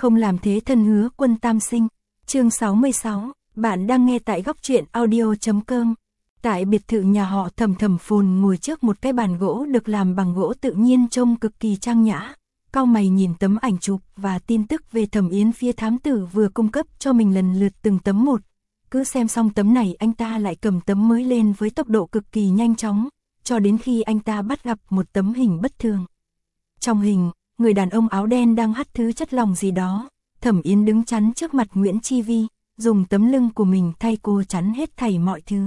không làm thế thân hứa quân tam sinh. Chương 66, bạn đang nghe tại góc truyện audio.com. Tại biệt thự nhà họ Thẩm Phồn ngồi trước một cái bàn gỗ được làm bằng gỗ tự nhiên trông cực kỳ trang nhã. Cau mày nhìn tấm ảnh chụp và tin tức về Thẩm Yến phía thám tử vừa cung cấp cho mình lần lượt từng tấm một. Cứ xem xong tấm này anh ta lại cầm tấm mới lên với tốc độ cực kỳ nhanh chóng, cho đến khi anh ta bắt gặp một tấm hình bất thường. Trong hình, người đàn ông áo đen đang hắt thứ chất lỏng gì đó. Thẩm Yến đứng chắn trước mặt Nguyễn Chi Vi, dùng tấm lưng của mình thay cô chắn hết thảy mọi thứ.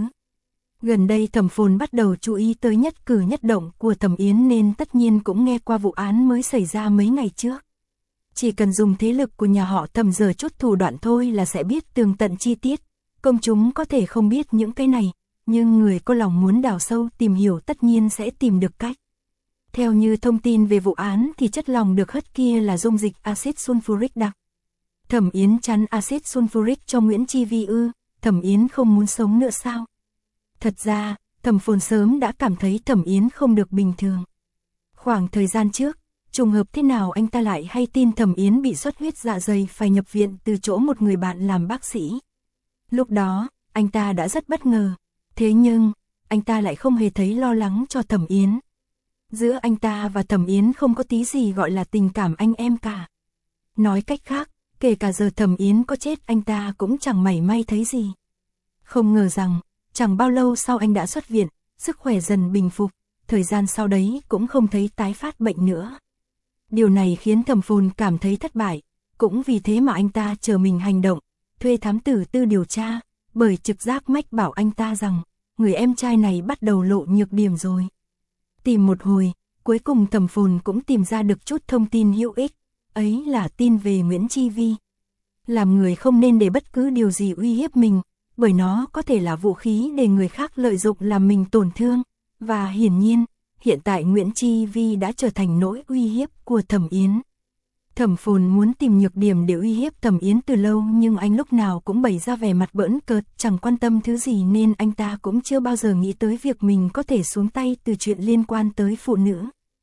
Gần đây Thẩm Phồn bắt đầu chú ý tới nhất cử nhất động của Thẩm Yến nên tất nhiên cũng nghe qua vụ án mới xảy ra mấy ngày trước. Chỉ cần dùng thế lực của nhà họ Thẩm giở chút thủ đoạn thôi là sẽ biết tường tận chi tiết. Công chúng có thể không biết những cái này, nhưng người có lòng muốn đào sâu tìm hiểu tất nhiên sẽ tìm được cách. Theo như thông tin về vụ án thì chất lỏng được hất kia là dung dịch axit sulfuric đặc. Thẩm Yến chắn axit sulfuric cho Nguyễn Chi Vi ư? Thẩm Yến không muốn sống nữa sao? Thật ra, Thẩm Phồn sớm đã cảm thấy Thẩm Yến không được bình thường. Khoảng thời gian trước, trùng hợp thế nào anh ta lại hay tin Thẩm Yến bị xuất huyết dạ dày phải nhập viện từ chỗ một người bạn làm bác sĩ. Lúc đó, anh ta đã rất bất ngờ, thế nhưng, anh ta lại không hề thấy lo lắng cho Thẩm Yến. Giữa anh ta và Thẩm Yến không có tí gì gọi là tình cảm anh em cả. Nói cách khác, kể cả giờ Thẩm Yến có chết anh ta cũng chẳng mảy may thấy gì. Không ngờ rằng, chẳng bao lâu sau anh đã xuất viện, sức khỏe dần bình phục, thời gian sau đấy cũng không thấy tái phát bệnh nữa. Điều này khiến Thẩm Phồn cảm thấy thất bại, cũng vì thế mà anh ta chờ mình hành động, thuê thám tử Tư điều tra, bởi trực giác mách bảo anh ta rằng, người em trai này bắt đầu lộ nhược điểm rồi. Tìm một hồi, cuối cùng Thẩm Phồn cũng tìm ra được chút thông tin hữu ích, ấy là tin về Nguyễn Chi Vi. Làm người không nên để bất cứ điều gì uy hiếp mình, bởi nó có thể là vũ khí để người khác lợi dụng làm mình tổn thương, và hiển nhiên, hiện tại Nguyễn Chi Vi đã trở thành nỗi uy hiếp của Thẩm Yến. Thẩm Phồn muốn tìm nhược điểm để uy hiếp Thẩm Yến từ lâu nhưng anh lúc nào cũng bày ra vẻ mặt bỡn cợt, chẳng quan tâm thứ gì nên anh ta cũng chưa bao giờ nghĩ tới việc mình có thể xuống tay từ chuyện liên quan tới phụ nữ.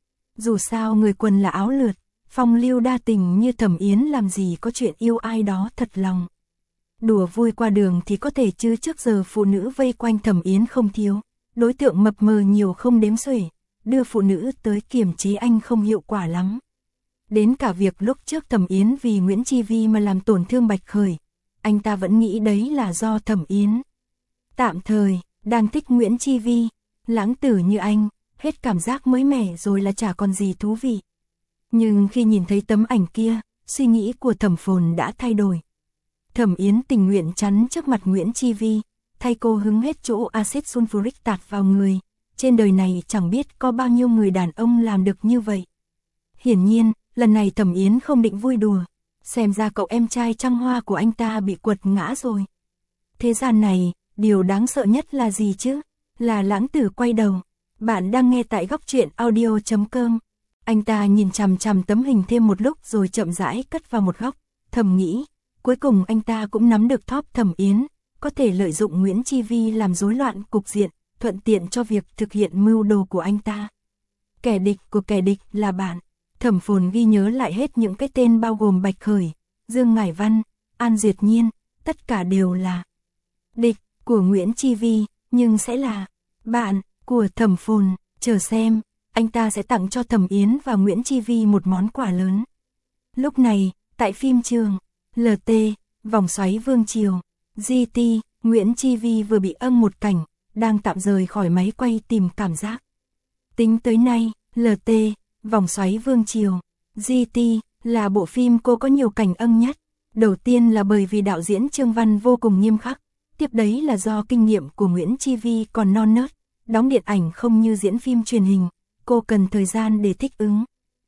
Dù sao người quần là áo lượt, phong lưu đa tình như Thẩm Yến làm gì có chuyện yêu ai đó thật lòng. Đùa vui qua đường thì có thể chứ trước giờ phụ nữ vây quanh Thẩm Yến không thiếu, đối tượng mập mờ nhiều không đếm xuể, đưa phụ nữ tới kiềm chế anh không hiệu quả lắm. Đến cả việc lúc trước Thẩm Yến vì Nguyễn Chi Vi mà làm tổn thương Bạch Khởi, anh ta vẫn nghĩ đấy là do Thẩm Yến. Tạm thời, đang thích Nguyễn Chi Vi, lãng tử như anh, hết cảm giác mới mẻ rồi là chả còn gì thú vị. Nhưng khi nhìn thấy tấm ảnh kia, suy nghĩ của Thẩm Phồn đã thay đổi. Thẩm Yến tình nguyện chắn trước mặt Nguyễn Chi Vi, thay cô hứng hết chỗ axit sulfuric tạt vào người. Trên đời này chẳng biết có bao nhiêu người đàn ông làm được như vậy. Hiển nhiên, lần này Thẩm Yến không định vui đùa, xem ra cậu em trai trăng hoa của anh ta bị quật ngã rồi. Thế gian này, điều đáng sợ nhất là gì chứ? Là lãng tử quay đầu. Bạn đang nghe tại góc truyện audio.com. Anh ta nhìn chằm chằm tấm hình thêm một lúc rồi chậm rãi cất vào một góc, thầm nghĩ, cuối cùng anh ta cũng nắm được thóp Thẩm Yến, có thể lợi dụng Nguyễn Chi Vi làm rối loạn cục diện, thuận tiện cho việc thực hiện mưu đồ của anh ta. Kẻ địch của kẻ địch là bạn. Thẩm Phồn ghi nhớ lại hết những cái tên bao gồm Bạch Khởi, Dương Ngải Văn, An Duyệt Nhiên, tất cả đều là địch của Nguyễn Chi Vi, nhưng sẽ là bạn của Thẩm Phồn. Chờ xem, anh ta sẽ tặng cho Thẩm Yến và Nguyễn Chi Vi một món quà lớn. Lúc này, tại phim trường, LT, vòng xoáy vương triều, GT, Nguyễn Chi Vi vừa bị âng một cảnh, đang tạm rời khỏi máy quay tìm cảm giác. Tính tới nay, LT, vòng xoáy vương triều, GT, là bộ phim cô có nhiều cảnh âng nhất. Đầu tiên là bởi vì đạo diễn Trương Văn vô cùng nghiêm khắc, tiếp đấy là do kinh nghiệm của Nguyễn Chi Vi còn non nớt, đóng điện ảnh không như diễn phim truyền hình, cô cần thời gian để thích ứng.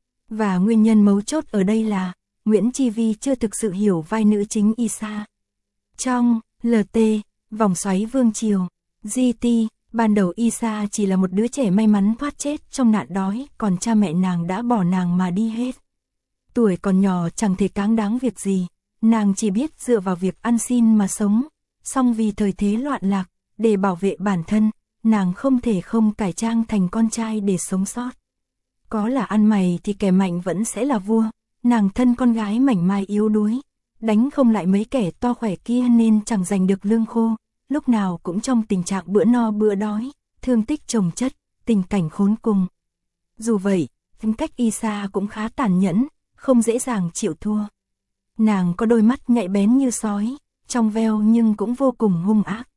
Và nguyên nhân mấu chốt ở đây là, Nguyễn Chi Vi chưa thực sự hiểu vai nữ chính Isa. Trong LT, vòng xoáy vương triều, GT, ban đầu Isa chỉ là một đứa trẻ may mắn thoát chết trong nạn đói, còn cha mẹ nàng đã bỏ nàng mà đi hết. Tuổi còn nhỏ chẳng thể cáng đáng việc gì, nàng chỉ biết dựa vào việc ăn xin mà sống, song vì thời thế loạn lạc, để bảo vệ bản thân, nàng không thể không cải trang thành con trai để sống sót. Có là ăn mày thì kẻ mạnh vẫn sẽ là vua, nàng thân con gái mảnh mai yếu đuối, đánh không lại mấy kẻ to khỏe kia nên chẳng giành được lương khô, lúc nào cũng trong tình trạng bữa no bữa đói, thương tích chồng chất, tình cảnh khốn cùng. Dù vậy, tính cách Isa cũng khá tàn nhẫn, không dễ dàng chịu thua. Nàng có đôi mắt nhạy bén như sói, trong veo nhưng cũng vô cùng hung ác.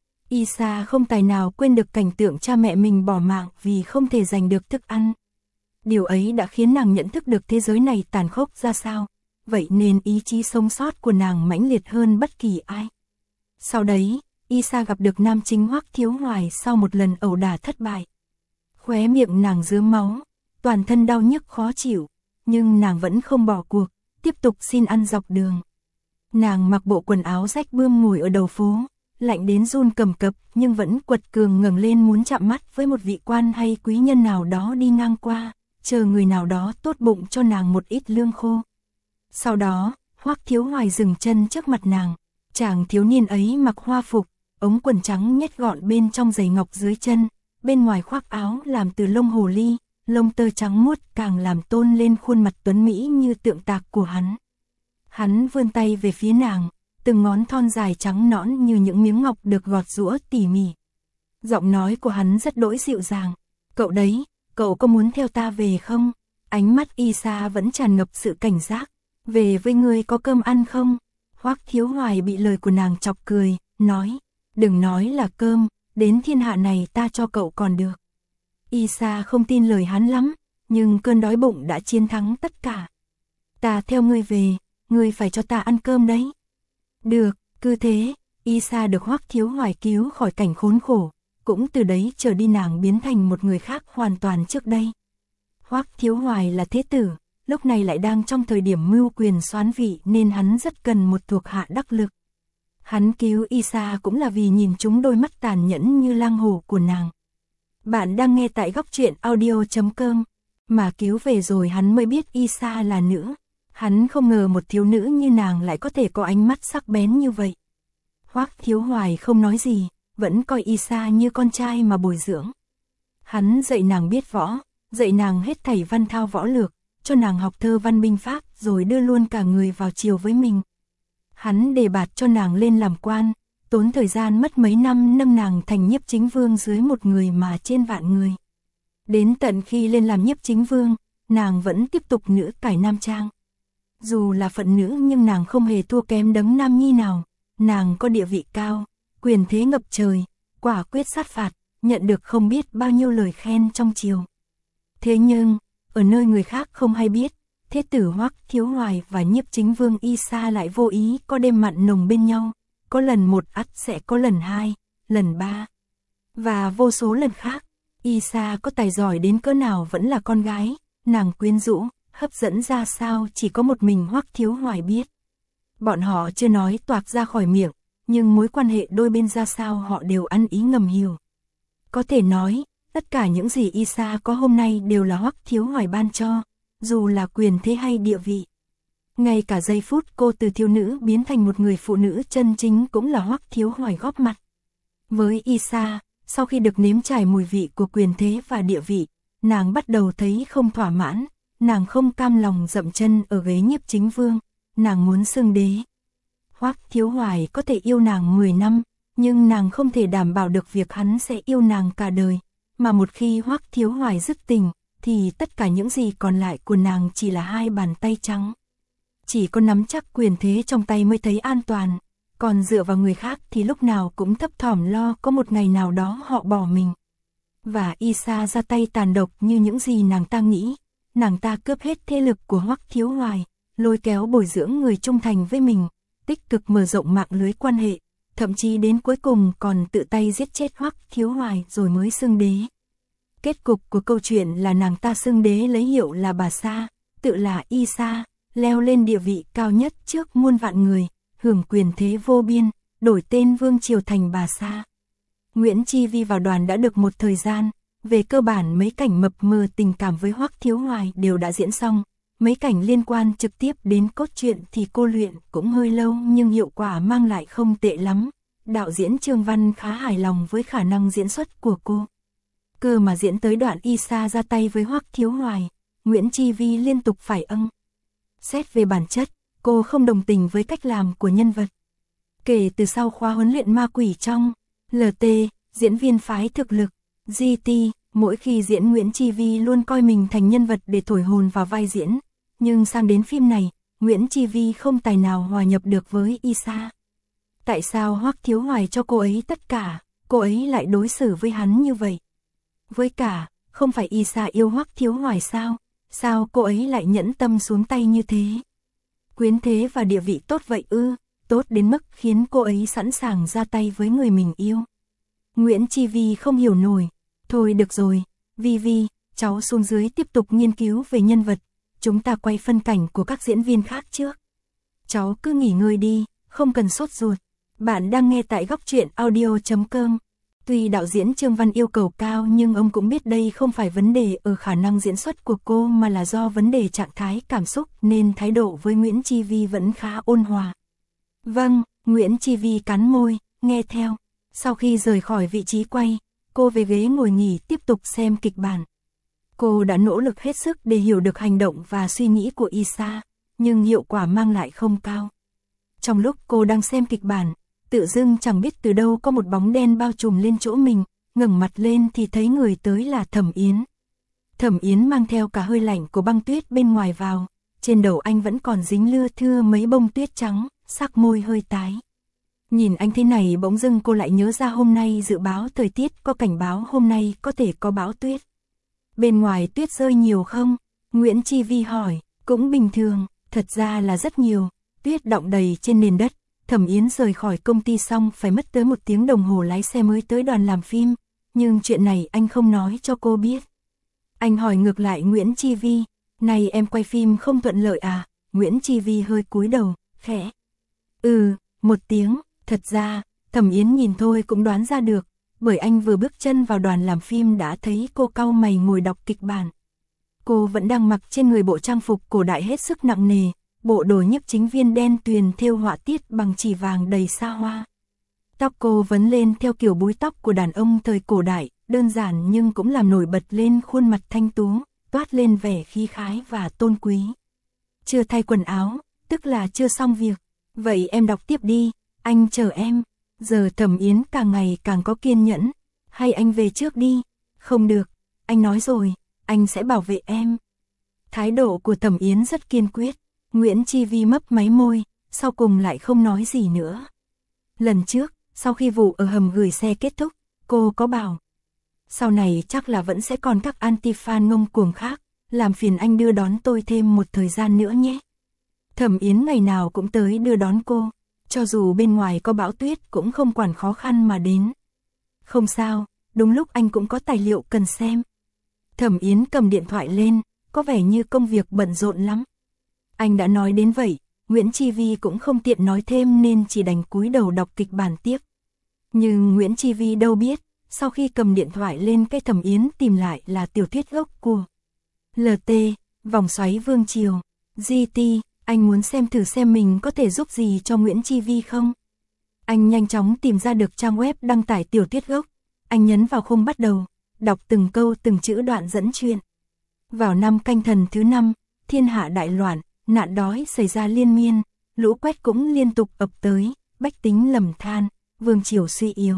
Isa không tài nào quên được cảnh tượng cha mẹ mình bỏ mạng vì không thể giành được thức ăn. Điều ấy đã khiến nàng nhận thức được thế giới này tàn khốc ra sao, vậy nên ý chí sống sót của nàng mãnh liệt hơn bất kỳ ai. Sau đấy, Isa gặp được nam chính Hoắc Thiếu Hoài sau một lần ẩu đả thất bại. Khóe miệng nàng rớm máu, toàn thân đau nhức khó chịu, nhưng nàng vẫn không bỏ cuộc, tiếp tục xin ăn dọc đường. Nàng mặc bộ quần áo rách bươm ngồi ở đầu phố, lạnh đến run cầm cập nhưng vẫn quật cường ngẩng lên muốn chạm mắt với một vị quan hay quý nhân nào đó đi ngang qua, chờ người nào đó tốt bụng cho nàng một ít lương khô. Sau đó, Hoắc Thiếu Hoài dừng chân trước mặt nàng, chàng thiếu niên ấy mặc hoa phục, ống quần trắng nhét gọn bên trong giày ngọc dưới chân, bên ngoài khoác áo làm từ lông hồ ly, lông tơ trắng muốt càng làm tôn lên khuôn mặt tuấn mỹ như tượng tạc của hắn. Hắn vươn tay về phía nàng, từng ngón thon dài trắng nõn như những miếng ngọc được gọt giũa tỉ mỉ. Giọng nói của hắn rất đỗi dịu dàng. Cậu đấy, cậu có muốn theo ta về không? Ánh mắt Isa vẫn tràn ngập sự cảnh giác. Về với ngươi có cơm ăn không? Hoắc Thiếu Hoài bị lời của nàng chọc cười, nói, đừng nói là cơm, đến thiên hạ này ta cho cậu còn được. Isa không tin lời hắn lắm, nhưng cơn đói bụng đã chiến thắng tất cả. Ta theo ngươi về, ngươi phải cho ta ăn cơm đấy. Được, cứ thế, Isa được Hoắc Thiếu Hoài cứu khỏi cảnh khốn khổ, cũng từ đấy trở đi nàng biến thành một người khác hoàn toàn trước đây. Hoắc Thiếu Hoài là thế tử, lúc này lại đang trong thời điểm mưu quyền soán vị nên hắn rất cần một thuộc hạ đắc lực. Hắn cứu Isa cũng là vì nhìn trúng đôi mắt tàn nhẫn như lang hổ của nàng. Bạn đang nghe tại góc truyện audio.com, mà cứu về rồi hắn mới biết Isa là nữ. Hắn không ngờ một thiếu nữ như nàng lại có thể có ánh mắt sắc bén như vậy. Hoắc Thiếu Hoài không nói gì, vẫn coi Isa như con trai mà bồi dưỡng. Hắn dạy nàng biết võ, dạy nàng hết thảy văn thao võ lược, cho nàng học thơ văn binh pháp rồi đưa luôn cả người vào triều với mình. Hắn đề bạt cho nàng lên làm quan, tốn thời gian mất mấy năm nâng nàng thành nhiếp chính vương dưới một người mà trên vạn người. Đến tận khi lên làm nhiếp chính vương, nàng vẫn tiếp tục nữ cải nam trang. Dù là phận nữ nhưng nàng không hề thua kém đấng nam nhi nào, nàng có địa vị cao, quyền thế ngập trời, quả quyết sát phạt, nhận được không biết bao nhiêu lời khen trong triều. Thế nhưng, ở nơi người khác không hay biết, thế tử Hoắc Thiếu Hoài và nhiếp chính vương Isa lại vô ý có đêm mặn nồng bên nhau, có lần một ắt sẽ có lần hai, lần ba, và vô số lần khác. Isa có tài giỏi đến cỡ nào vẫn là con gái, nàng quyến rũ, hấp dẫn ra sao chỉ có một mình Hoắc Thiếu Hoài biết. Bọn họ chưa nói toạc ra khỏi miệng, nhưng mối quan hệ đôi bên ra sao họ đều ăn ý ngầm hiểu. Có thể nói, tất cả những gì Isa có hôm nay đều là Hoắc Thiếu Hoài ban cho, dù là quyền thế hay địa vị. Ngay cả giây phút cô từ thiếu nữ biến thành một người phụ nữ chân chính cũng là Hoắc Thiếu Hoài góp mặt. Với Isa, sau khi được nếm trải mùi vị của quyền thế và địa vị, nàng bắt đầu thấy không thỏa mãn, nàng không cam lòng dậm chân ở ghế nhiếp chính vương, nàng muốn xưng đế. Hoắc Thiếu Hoài có thể yêu nàng 10 năm, nhưng nàng không thể đảm bảo được việc hắn sẽ yêu nàng cả đời, mà một khi Hoắc Thiếu Hoài dứt tình, thì tất cả những gì còn lại của nàng chỉ là hai bàn tay trắng. Chỉ có nắm chắc quyền thế trong tay mới thấy an toàn, còn dựa vào người khác thì lúc nào cũng thấp thỏm lo có một ngày nào đó họ bỏ mình. Và Isa ra tay tàn độc như những gì nàng ta nghĩ, nàng ta cướp hết thế lực của Hoắc Thiếu Hoài, lôi kéo bồi dưỡng người trung thành với mình, tích cực mở rộng mạng lưới quan hệ, thậm chí đến cuối cùng còn tự tay giết chết Hoắc Thiếu Hoài rồi mới xưng đế. Kết cục của câu chuyện là nàng ta xưng đế lấy hiệu là bà Sa, tự là Isa, leo lên địa vị cao nhất trước muôn vạn người, hưởng quyền thế vô biên, đổi tên vương triều thành bà Sa. Nguyễn Chi Vi vào đoàn đã được một thời gian, về cơ bản mấy cảnh mập mờ tình cảm với Hoắc Thiếu Hoài đều đã diễn xong, mấy cảnh liên quan trực tiếp đến cốt truyện thì cô luyện cũng hơi lâu nhưng hiệu quả mang lại không tệ lắm. Đạo diễn Trương Văn khá hài lòng với khả năng diễn xuất của cô. Cơ mà diễn tới đoạn Isa ra tay với Hoắc Thiếu Hoài, Nguyễn Chi Vi liên tục phải âng. Xét về bản chất, cô không đồng tình với cách làm của nhân vật. Kể từ sau khóa huấn luyện ma quỷ trong LT, diễn viên phái thực lực, GT, mỗi khi diễn Nguyễn Chi Vi luôn coi mình thành nhân vật để thổi hồn vào vai diễn. Nhưng sang đến phim này, Nguyễn Chi Vi không tài nào hòa nhập được với Isa. Tại sao Hoắc Thiếu Hoài cho cô ấy tất cả, cô ấy lại đối xử với hắn như vậy? Với cả, không phải Isa yêu Hoắc Thiếu Hoài sao? Sao cô ấy lại nhẫn tâm xuống tay như thế? Quyến thế và địa vị tốt vậy ư? Tốt đến mức khiến cô ấy sẵn sàng ra tay với người mình yêu. Nguyễn Chi Vi không hiểu nổi. Thôi được rồi, Vi Vi, cháu xuống dưới tiếp tục nghiên cứu về nhân vật. Chúng ta quay phân cảnh của các diễn viên khác trước. Cháu cứ nghỉ ngơi đi, không cần sốt ruột. Bạn đang nghe tại Góc Truyện Audio.com. Tuy đạo diễn Trương Văn yêu cầu cao nhưng ông cũng biết đây không phải vấn đề ở khả năng diễn xuất của cô mà là do vấn đề trạng thái cảm xúc nên thái độ với Nguyễn Chi Vi vẫn khá ôn hòa. Vâng, Nguyễn Chi Vi cắn môi, nghe theo. Sau khi rời khỏi vị trí quay, cô về ghế ngồi nghỉ tiếp tục xem kịch bản. Cô đã nỗ lực hết sức để hiểu được hành động và suy nghĩ của Isa, nhưng hiệu quả mang lại không cao. Trong lúc cô đang xem kịch bản, tự dưng chẳng biết từ đâu có một bóng đen bao trùm lên chỗ mình, ngẩng mặt lên thì thấy người tới là Thẩm Yến. Thẩm Yến mang theo cả hơi lạnh của băng tuyết bên ngoài vào, trên đầu anh vẫn còn dính lưa thưa mấy bông tuyết trắng, sắc môi hơi tái. Nhìn anh thế này bỗng dưng cô lại nhớ ra hôm nay dự báo thời tiết có cảnh báo hôm nay có thể có bão tuyết. Bên ngoài tuyết rơi nhiều không? Nguyễn Chi Vi hỏi, cũng bình thường, thật ra là rất nhiều, tuyết đọng đầy trên nền đất. Thẩm Yến rời khỏi công ty xong phải mất tới 1 tiếng đồng hồ lái xe mới tới đoàn làm phim, nhưng chuyện này anh không nói cho cô biết. Anh hỏi ngược lại Nguyễn Chi Vi, này em quay phim không thuận lợi à? Nguyễn Chi Vi hơi cúi đầu, khẽ. 1 tiếng, thật ra, Thẩm Yến nhìn thôi cũng đoán ra được, bởi anh vừa bước chân vào đoàn làm phim đã thấy cô cau mày ngồi đọc kịch bản. Cô vẫn đang mặc trên người bộ trang phục cổ đại hết sức nặng nề, bộ đồ nhiếp chính viên đen tuyền thêu họa tiết bằng chỉ vàng đầy xa hoa. Tóc cô vấn lên theo kiểu búi tóc của đàn ông thời cổ đại, đơn giản nhưng cũng làm nổi bật lên khuôn mặt thanh tú, toát lên vẻ khí khái và tôn quý. Chưa thay quần áo, tức là chưa xong việc. Vậy em đọc tiếp đi, anh chờ em. Giờ Thẩm Yến càng ngày càng có kiên nhẫn. Hay anh về trước đi. Không được, anh nói rồi, anh sẽ bảo vệ em. Thái độ của Thẩm Yến rất kiên quyết. Nguyễn Chi Vi mấp máy môi, sau cùng lại không nói gì nữa. Lần trước, sau khi vụ ở hầm gửi xe kết thúc, cô có bảo. Sau này chắc là vẫn sẽ còn các anti-fan ngông cuồng khác, làm phiền anh đưa đón tôi thêm một thời gian nữa nhé. Thẩm Yến ngày nào cũng tới đưa đón cô, cho dù bên ngoài có bão tuyết cũng không quản khó khăn mà đến. Không sao, đúng lúc anh cũng có tài liệu cần xem. Thẩm Yến cầm điện thoại lên, có vẻ như công việc bận rộn lắm. Anh đã nói đến vậy, Nguyễn Chi Vi cũng không tiện nói thêm nên chỉ đành cúi đầu đọc kịch bản tiếp. Nhưng Nguyễn Chi Vi đâu biết, sau khi cầm điện thoại lên cái Thẩm Yến tìm lại là tiểu thuyết gốc của LT, Vòng xoáy vương triều, GT, anh muốn xem thử xem mình có thể giúp gì cho Nguyễn Chi Vi không? Anh nhanh chóng tìm ra được trang web đăng tải tiểu thuyết gốc, anh nhấn vào khung bắt đầu, đọc từng câu từng chữ đoạn dẫn chuyện. Vào năm Canh Thần thứ 5, thiên hạ đại loạn, nạn đói xảy ra liên miên, lũ quét cũng liên tục ập tới, bách tính lầm than, vương triều suy yếu.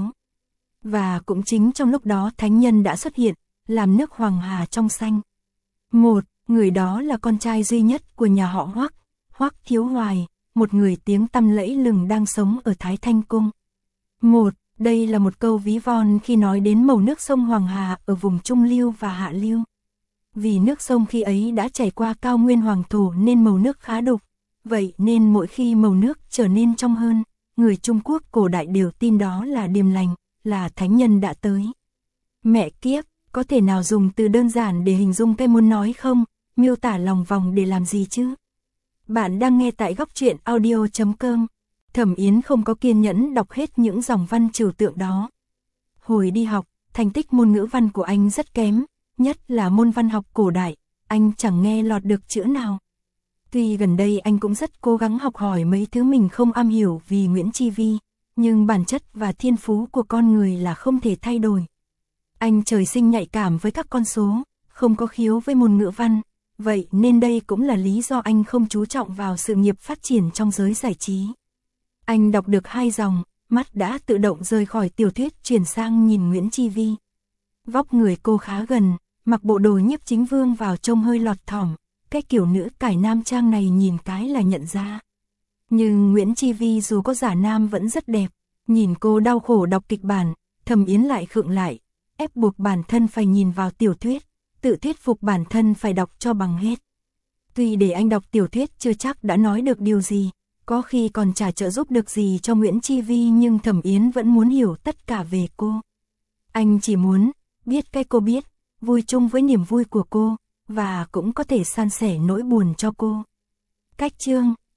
Và cũng chính trong lúc đó thánh nhân đã xuất hiện, làm nước Hoàng Hà trong xanh. Một, người đó là con trai duy nhất của nhà họ Hoắc, Hoắc Thiếu Hoài, một người tiếng tăm lẫy lừng đang sống ở Thái Thanh Cung. Một, đây là một câu ví von khi nói đến màu nước sông Hoàng Hà ở vùng Trung Lưu và Hạ Lưu. Vì nước sông khi ấy đã chảy qua cao nguyên hoàng thổ nên màu nước khá đục, vậy nên mỗi khi màu nước trở nên trong hơn, người Trung Quốc cổ đại đều tin đó là điềm lành, là thánh nhân đã tới. Mẹ kiếp, có thể nào dùng từ đơn giản để hình dung cái muốn nói không, miêu tả lòng vòng để làm gì chứ? Bạn đang nghe tại Góc Truyện Audio.com. Thẩm Yến không có kiên nhẫn đọc hết những dòng văn trừu tượng đó. Hồi đi học, thành tích môn ngữ văn của anh rất kém, nhất là môn văn học cổ đại, anh chẳng nghe lọt được chữ nào. Tuy gần đây anh cũng rất cố gắng học hỏi mấy thứ mình không am hiểu vì Nguyễn Chi Vi, nhưng bản chất và thiên phú của con người là không thể thay đổi. Anh trời sinh nhạy cảm với các con số, không có khiếu với môn ngữ văn, vậy nên đây cũng là lý do anh không chú trọng vào sự nghiệp phát triển trong giới giải trí. Anh đọc được 2 dòng, mắt đã tự động rời khỏi tiểu thuyết chuyển sang nhìn Nguyễn Chi Vi. Vóc người cô khá gần, mặc bộ đồ nhiếp chính vương vào trông hơi lọt thỏm, cái kiểu nữ cải nam trang này nhìn cái là nhận ra. Nhưng Nguyễn Chi Vi dù có giả nam vẫn rất đẹp, nhìn cô đau khổ đọc kịch bản, Thẩm Yến lại khựng lại, ép buộc bản thân phải nhìn vào tiểu thuyết, tự thuyết phục bản thân phải đọc cho bằng hết. Tuy để anh đọc tiểu thuyết chưa chắc đã nói được điều gì, có khi còn chả trợ giúp được gì cho Nguyễn Chi Vi, nhưng Thẩm Yến vẫn muốn hiểu tất cả về cô. Anh chỉ muốn biết cái cô biết, vui chung với niềm vui của cô, và cũng có thể san sẻ nỗi buồn cho cô. Cách chương